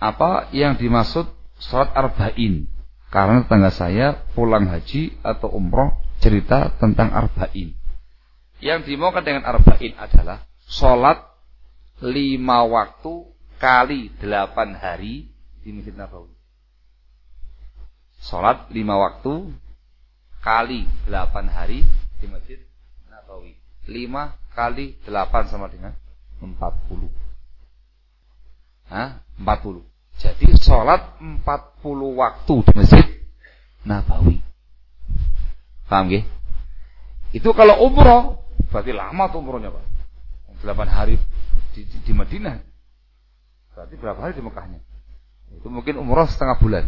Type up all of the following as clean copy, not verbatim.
apa yang dimaksud sholat arba'in. Karena tetangga saya pulang haji atau umroh cerita tentang arba'in. Yang dimaukan dengan arba'in adalah sholat 5 waktu kali 8 hari di Masjid Nabawi. Sholat 5 waktu kali 8 hari di Masjid Nabawi. 5 kali 8 sama dengan 40. 40. Jadi sholat 40 waktu di Masjid Nabawi. Paham gak? Itu kalau umroh berarti lama tuh umrohnya Pak. 8 hari di Madinah. Berarti berapa hari di Mekahnya? Itu mungkin umroh setengah bulan.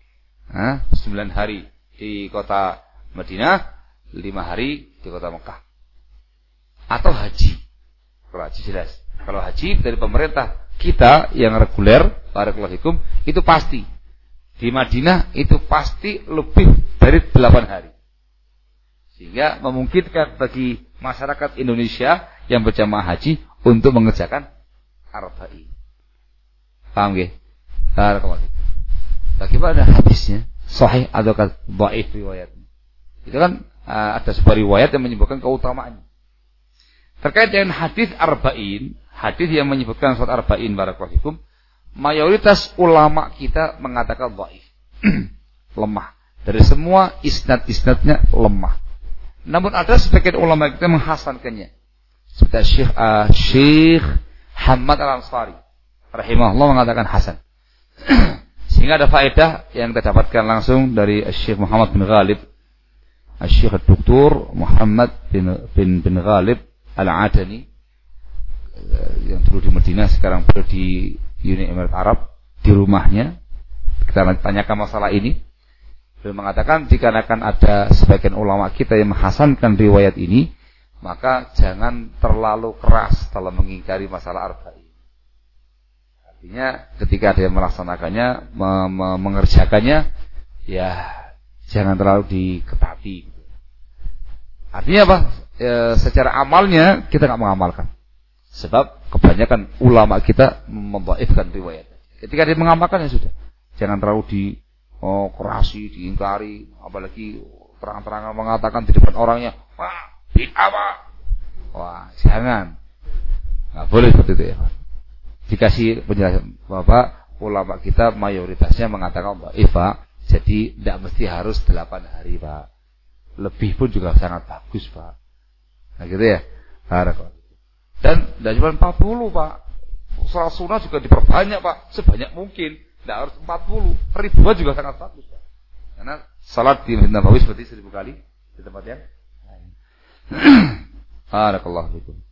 9 hari di kota Madinah, 5 hari di kota Mekah. Atau haji. Kalau haji jelas. Kalau haji dari pemerintah kita yang reguler, barakallahu fikum, itu pasti. Di Madinah itu pasti lebih dari 8 hari. Sehingga memungkinkan bagi masyarakat Indonesia yang berjamaah haji untuk mengerjakan arba'in. Paham nggih? Barakallahu fikum. Bagaimana hadisnya? Sahih atau dhaif riwayatnya? Itu kan ada sebuah riwayat yang menyebutkan keutamaannya. Terkait dengan hadis arba'in, hadis yang menyebutkan salat arba'in barakallahu fikum, mayoritas ulama kita mengatakan dhaif. Lemah. Dari semua isnad-isnadnya lemah. Namun ada sebagian ulama kita menghasankannya. Seperti Syekh Hamad Al-Ansari rahimahullah mengatakan hasan. Sehingga ada faedah yang kita dapatkan langsung dari Syekh Muhammad bin Ghalib, Syekh Dr. Muhammad bin Ghalib Al-Adani yang dulu di Madinah, sekarang berada di Uni Emirat Arab, di rumahnya. Kita tanyakan masalah ini. Beliau mengatakan jika akan ada sebagian ulama kita yang menghasankan riwayat ini, maka jangan terlalu keras dalam mengingkari masalah arba'in. Artinya ketika ada yang melaksanakannya, mengerjakannya, ya jangan terlalu diketati. Artinya apa? Secara amalnya kita nggak mengamalkan. Sebab kebanyakan ulama kita membaifkan riwayat. Ketika dia mengamalkan ya sudah. Jangan terlalu kerasi, diingkari, apalagi terang-terangan mengatakan di depan orangnya, wah, bid'ah Pak. Wah, jangan. Nggak boleh seperti itu ya Pak. Dikasih penjelasan Bapak, ulama kita mayoritasnya mengatakan dhaif Pak. Jadi tidak mesti harus 8 hari Pak. Lebih pun juga sangat bagus Pak. Nah gitu ya. Dan tidak cuma 40 Pak. Salat sunnah juga diperbanyak Pak. Sebanyak mungkin. Tidak harus 40. Ribuan juga sangat bagus Pak. Karena salat di Masjid Nabawi seperti 1000 kali di tempat yang lain. Barakallahu fikum.